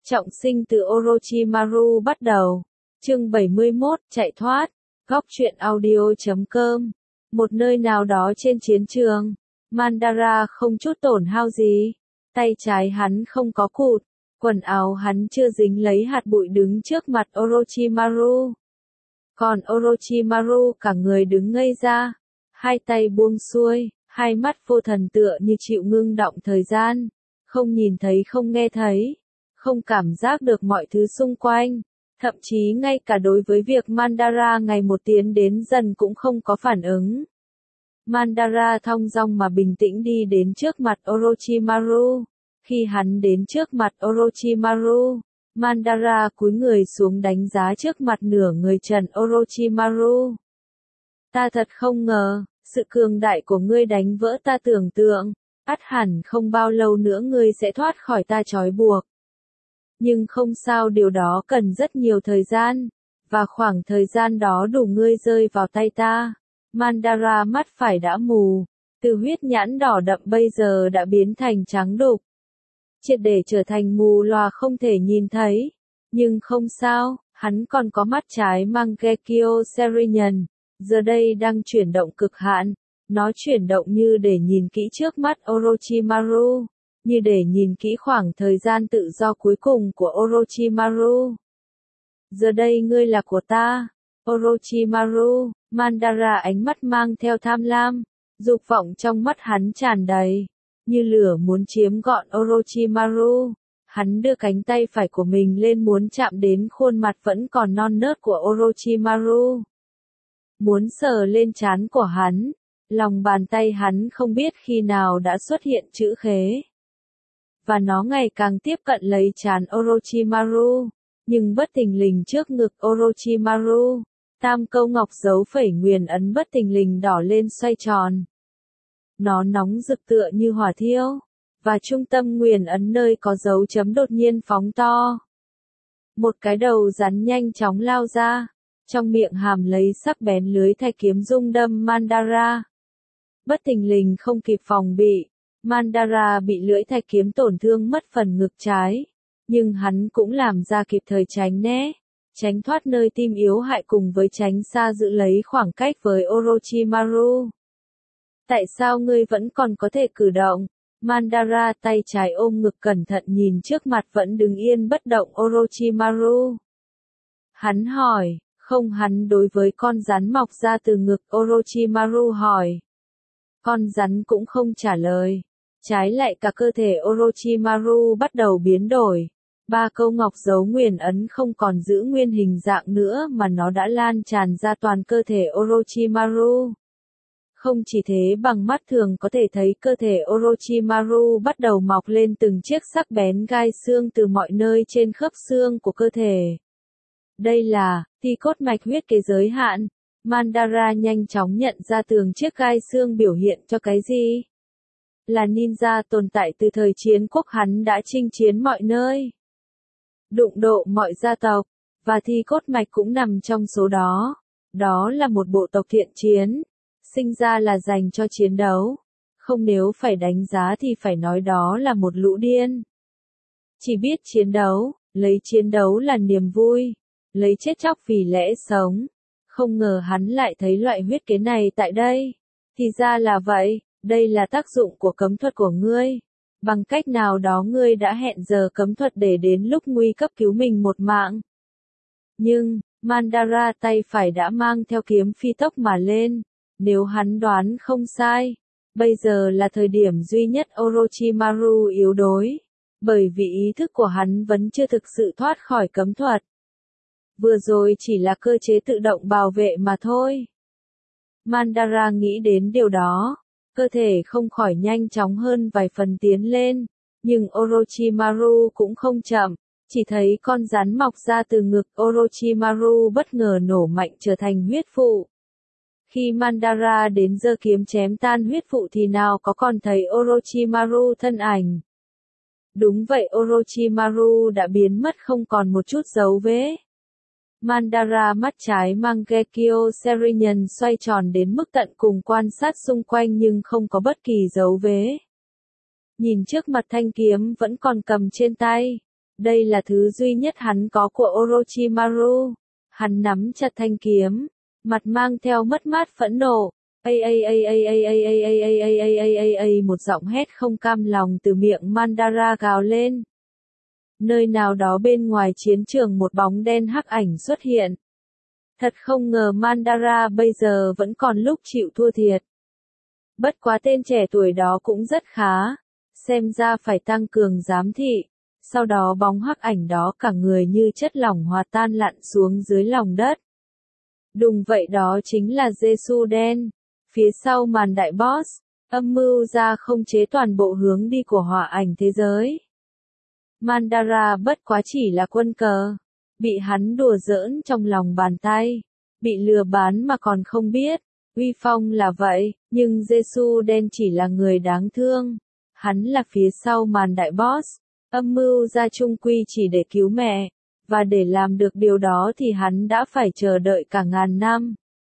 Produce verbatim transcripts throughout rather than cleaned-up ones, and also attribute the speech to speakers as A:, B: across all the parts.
A: Trọng sinh từ Orochimaru bắt đầu. Chương bảy mươi mốt, chạy thoát. Góc truyện audio chấm com. Một nơi nào đó trên chiến trường, Madara không chút tổn hao gì. Tay trái hắn không có cụt, quần áo hắn chưa dính lấy hạt bụi đứng trước mặt Orochimaru. Còn Orochimaru cả người đứng ngây ra, hai tay buông xuôi, hai mắt vô thần tựa như chịu ngưng động thời gian, không nhìn thấy không nghe thấy, không cảm giác được mọi thứ xung quanh, thậm chí ngay cả đối với việc Madara ngày một tiến đến dần cũng không có phản ứng. Madara thong dong mà bình tĩnh đi đến trước mặt Orochimaru. Khi hắn đến trước mặt Orochimaru, Madara cúi người xuống đánh giá trước mặt nửa người trần Orochimaru. Ta thật không ngờ, sự cường đại của ngươi đánh vỡ ta tưởng tượng, ắt hẳn không bao lâu nữa ngươi sẽ thoát khỏi ta trói buộc. Nhưng không sao, điều đó cần rất nhiều thời gian, và khoảng thời gian đó đủ ngươi rơi vào tay ta. Madara mắt phải đã mù, từ huyết nhãn đỏ đậm bây giờ đã biến thành trắng đục, triệt để trở thành mù lòa không thể nhìn thấy. Nhưng không sao, hắn còn có mắt trái Mangekyo Sharingan, giờ đây đang chuyển động cực hạn. Nó chuyển động như để nhìn kỹ trước mắt Orochimaru, như để nhìn kỹ khoảng thời gian tự do cuối cùng của Orochimaru. Giờ đây ngươi là của ta, Orochimaru. Madara ánh mắt mang theo tham lam, dục vọng trong mắt hắn tràn đầy, như lửa muốn chiếm gọn Orochimaru. Hắn đưa cánh tay phải của mình lên muốn chạm đến khuôn mặt vẫn còn non nớt của Orochimaru. Muốn sờ lên trán của hắn, lòng bàn tay hắn không biết khi nào đã xuất hiện chữ khế. Và nó ngày càng tiếp cận lấy trán Orochimaru, nhưng bất thình lình trước ngực Orochimaru, tam câu ngọc dấu phẩy nguyền ấn bất thình lình đỏ lên xoay tròn. Nó nóng rực tựa như hỏa thiêu, và trung tâm nguyền ấn nơi có dấu chấm đột nhiên phóng to. Một cái đầu rắn nhanh chóng lao ra, trong miệng hàm lấy sắc bén lưới thạch kiếm rung đâm Madara. Bất thình lình không kịp phòng bị, Madara bị lưỡi thạch kiếm tổn thương mất phần ngực trái, nhưng hắn cũng làm ra kịp thời tránh né, tránh thoát nơi tim yếu hại cùng với tránh xa giữ lấy khoảng cách với Orochimaru. Tại sao ngươi vẫn còn có thể cử động? Madara tay trái ôm ngực cẩn thận nhìn trước mặt vẫn đứng yên bất động Orochimaru. Hắn hỏi, không, hắn đối với con rắn mọc ra từ ngực Orochimaru hỏi. Con rắn cũng không trả lời. Trái lại cả cơ thể Orochimaru bắt đầu biến đổi. Ba câu ngọc dấu nguyền ấn không còn giữ nguyên hình dạng nữa mà nó đã lan tràn ra toàn cơ thể Orochimaru. Không chỉ thế, bằng mắt thường có thể thấy cơ thể Orochimaru bắt đầu mọc lên từng chiếc sắc bén gai xương từ mọi nơi trên khớp xương của cơ thể. Đây là thi cốt mạch huyết kế giới hạn. Madara nhanh chóng nhận ra từng chiếc gai xương biểu hiện cho cái gì. Là ninja tồn tại từ thời chiến quốc, hắn đã chinh chiến mọi nơi, đụng độ mọi gia tộc, và thi cốt mạch cũng nằm trong số đó. Đó là một bộ tộc thiện chiến, sinh ra là dành cho chiến đấu. Không, nếu phải đánh giá thì phải nói đó là một lũ điên. Chỉ biết chiến đấu, lấy chiến đấu là niềm vui, lấy chết chóc vì lẽ sống. Không ngờ hắn lại thấy loại huyết kế này tại đây. Thì ra là vậy, đây là tác dụng của cấm thuật của ngươi. Bằng cách nào đó ngươi đã hẹn giờ cấm thuật để đến lúc nguy cấp cứu mình một mạng. Nhưng, Madara tay phải đã mang theo kiếm phi tốc mà lên. Nếu hắn đoán không sai, bây giờ là thời điểm duy nhất Orochimaru yếu đuối. Bởi vì ý thức của hắn vẫn chưa thực sự thoát khỏi cấm thuật. Vừa rồi chỉ là cơ chế tự động bảo vệ mà thôi. Madara nghĩ đến điều đó, cơ thể không khỏi nhanh chóng hơn vài phần tiến lên, nhưng Orochimaru cũng không chậm, chỉ thấy con rắn mọc ra từ ngực Orochimaru bất ngờ nổ mạnh trở thành huyết phụ. Khi Madara đến giơ kiếm chém tan huyết phụ thì nào có còn thấy Orochimaru thân ảnh. Đúng vậy, Orochimaru đã biến mất không còn một chút dấu vết. Madara mắt trái Mangekyo Sharingan xoay tròn đến mức tận cùng quan sát xung quanh nhưng không có bất kỳ dấu vết. Nhìn trước mặt thanh kiếm vẫn còn cầm trên tay, Đây là thứ duy nhất hắn có của Orochimaru. Hắn nắm chặt thanh kiếm, mặt mang theo mất mát phẫn nộ. Ây ây ây ây ây ây ây ây ây ây ây ây ây ây một giọng hét không cam lòng từ miệng Madara gào lên. Nơi nào đó bên ngoài chiến trường một bóng đen hắc ảnh xuất hiện. Thật không ngờ Madara bây giờ vẫn còn lúc chịu thua thiệt. Bất quá tên trẻ tuổi đó cũng rất khá, xem ra phải tăng cường giám thị. Sau đó bóng hắc ảnh đó cả người như chất lỏng hòa tan lặn xuống dưới lòng đất. Đúng vậy, đó chính là Jesu đen. Phía sau màn đại boss, âm mưu ra không chế toàn bộ hướng đi của hỏa ảnh thế giới. Madara bất quá chỉ là quân cờ, bị hắn đùa giỡn trong lòng bàn tay, bị lừa bán mà còn không biết. Uy phong là vậy, nhưng Jesu đen chỉ là người đáng thương. Hắn là phía sau màn đại boss, âm mưu ra chung quy chỉ để cứu mẹ, và để làm được điều đó thì hắn đã phải chờ đợi cả ngàn năm.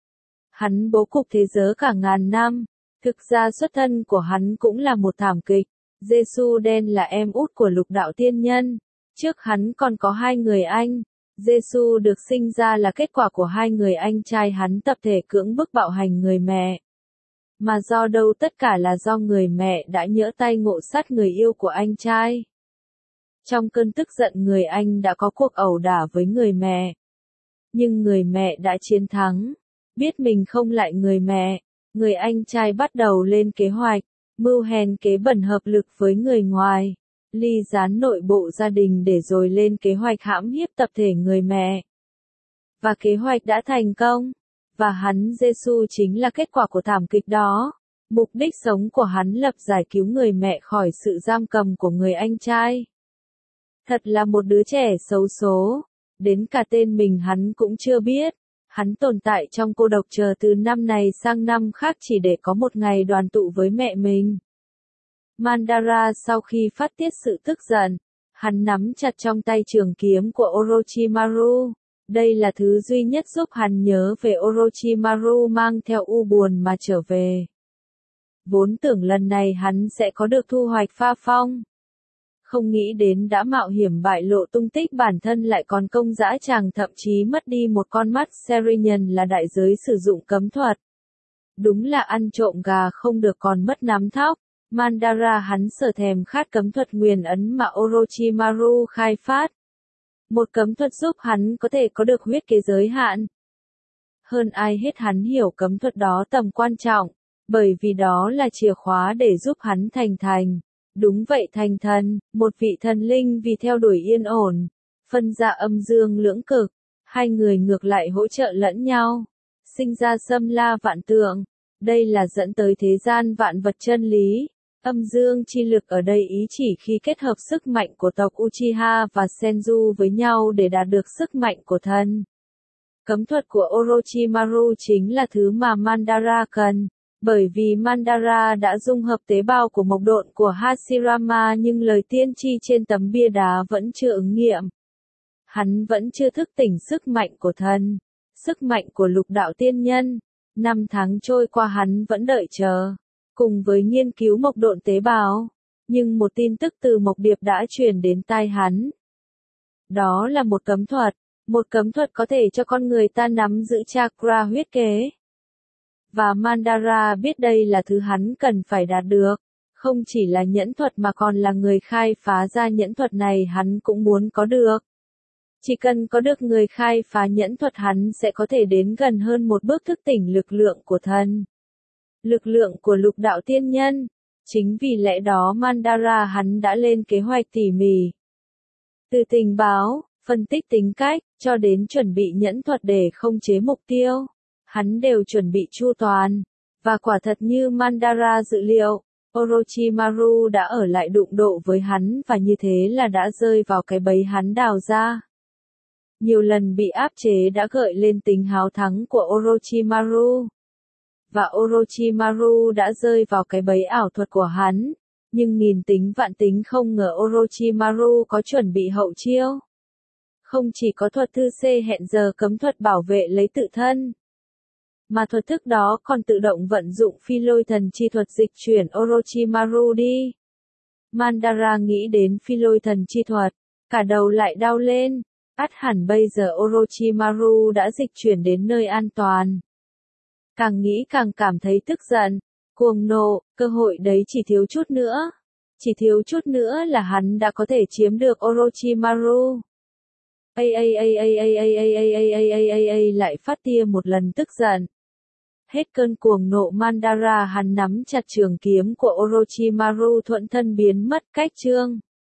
A: Hắn bố cục thế giới cả ngàn năm, thực ra xuất thân của hắn cũng là một thảm kịch. Jesu đen là em út của Lục Đạo Tiên Nhân, trước hắn còn có hai người anh. Jesu được sinh ra là kết quả của hai người anh trai hắn tập thể cưỡng bức bạo hành người mẹ. Mà do đâu tất cả là do người mẹ đã nhỡ tay ngộ sát người yêu của anh trai. Trong cơn tức giận người anh đã có cuộc ẩu đả với người mẹ. Nhưng người mẹ đã chiến thắng. Biết mình không lại người mẹ, người anh trai bắt đầu lên kế hoạch, mưu hèn kế bẩn hợp lực với người ngoài, ly gián nội bộ gia đình để rồi lên kế hoạch hãm hiếp tập thể người mẹ. Và kế hoạch đã thành công, và hắn Jesu chính là kết quả của thảm kịch đó. Mục đích sống của hắn lập giải cứu người mẹ khỏi sự giam cầm của người anh trai. Thật là một đứa trẻ xấu số, đến cả tên mình hắn cũng chưa biết. Hắn tồn tại trong cô độc chờ từ năm này sang năm khác chỉ để có một ngày đoàn tụ với mẹ mình. Madara sau khi phát tiết sự tức giận, hắn nắm chặt trong tay trường kiếm của Orochimaru. Đây là thứ duy nhất giúp hắn nhớ về Orochimaru mang theo u buồn mà trở về. Vốn tưởng lần này hắn sẽ có được thu hoạch pha phong. Không nghĩ đến đã mạo hiểm bại lộ tung tích bản thân lại còn công dã tràng, thậm chí mất đi một con mắt Serian là đại giới sử dụng cấm thuật. Đúng là ăn trộm gà không được còn mất nắm thóc. Madara hắn sở thèm khát cấm thuật nguyền ấn mà Orochimaru khai phát. Một cấm thuật giúp hắn có thể có được huyết kế giới hạn. Hơn ai hết hắn hiểu cấm thuật đó tầm quan trọng, bởi vì đó là chìa khóa để giúp hắn thành thành. Đúng vậy, thành thần, một vị thần linh vì theo đuổi yên ổn, phân ra âm dương lưỡng cực, hai người ngược lại hỗ trợ lẫn nhau, sinh ra xâm la vạn tượng. Đây là dẫn tới thế gian vạn vật chân lý. Âm dương chi lực ở đây ý chỉ khi kết hợp sức mạnh của tộc Uchiha và Senju với nhau để đạt được sức mạnh của thần. Cấm thuật của Orochimaru chính là thứ mà Madara cần. Bởi vì Madara đã dung hợp tế bào của mộc độn của Hashirama nhưng lời tiên tri trên tấm bia đá vẫn chưa ứng nghiệm. Hắn vẫn chưa thức tỉnh sức mạnh của thần, sức mạnh của Lục Đạo Tiên Nhân. Năm tháng trôi qua hắn vẫn đợi chờ, cùng với nghiên cứu mộc độn tế bào. Nhưng một tin tức từ Mộc Điệp đã truyền đến tai hắn. Đó là một cấm thuật, một cấm thuật có thể cho con người ta nắm giữ chakra huyết kế. Và Madara biết đây là thứ hắn cần phải đạt được. Không chỉ là nhẫn thuật mà còn là người khai phá ra nhẫn thuật này hắn cũng muốn có được. Chỉ cần có được người khai phá nhẫn thuật hắn sẽ có thể đến gần hơn một bước thức tỉnh lực lượng của thần. Lực lượng của Lục Đạo Tiên Nhân. Chính vì lẽ đó Madara hắn đã lên kế hoạch tỉ mỉ. Từ tình báo, phân tích tính cách, cho đến chuẩn bị nhẫn thuật để khống chế mục tiêu. Hắn đều chuẩn bị chu toàn, và quả thật như Madara dự liệu, Orochimaru đã ở lại đụng độ với hắn và như thế là đã rơi vào cái bẫy hắn đào ra. Nhiều lần bị áp chế đã gợi lên tính háo thắng của Orochimaru. Và Orochimaru đã rơi vào cái bẫy ảo thuật của hắn, nhưng nghìn tính vạn tính không ngờ Orochimaru có chuẩn bị hậu chiêu. Không chỉ có thuật thư C hẹn giờ cấm thuật bảo vệ lấy tự thân, mà thuật thức đó còn tự động vận dụng phi lôi thần chi thuật dịch chuyển Orochimaru đi. Madara nghĩ đến phi lôi thần chi thuật, Cả đầu lại đau lên. Ắt hẳn bây giờ Orochimaru đã dịch chuyển đến nơi an toàn. Càng nghĩ càng cảm thấy tức giận, cuồng nộ, cơ hội đấy chỉ thiếu chút nữa. Chỉ thiếu chút nữa là hắn đã có thể chiếm được Orochimaru. Ây ây ây ây ây ây ây ây ây ây ây ây ây lại phát tia một lần tức giận. Hết cơn cuồng nộ Madara hắn nắm chặt trường kiếm của Orochimaru thuận thân biến mất cách chương.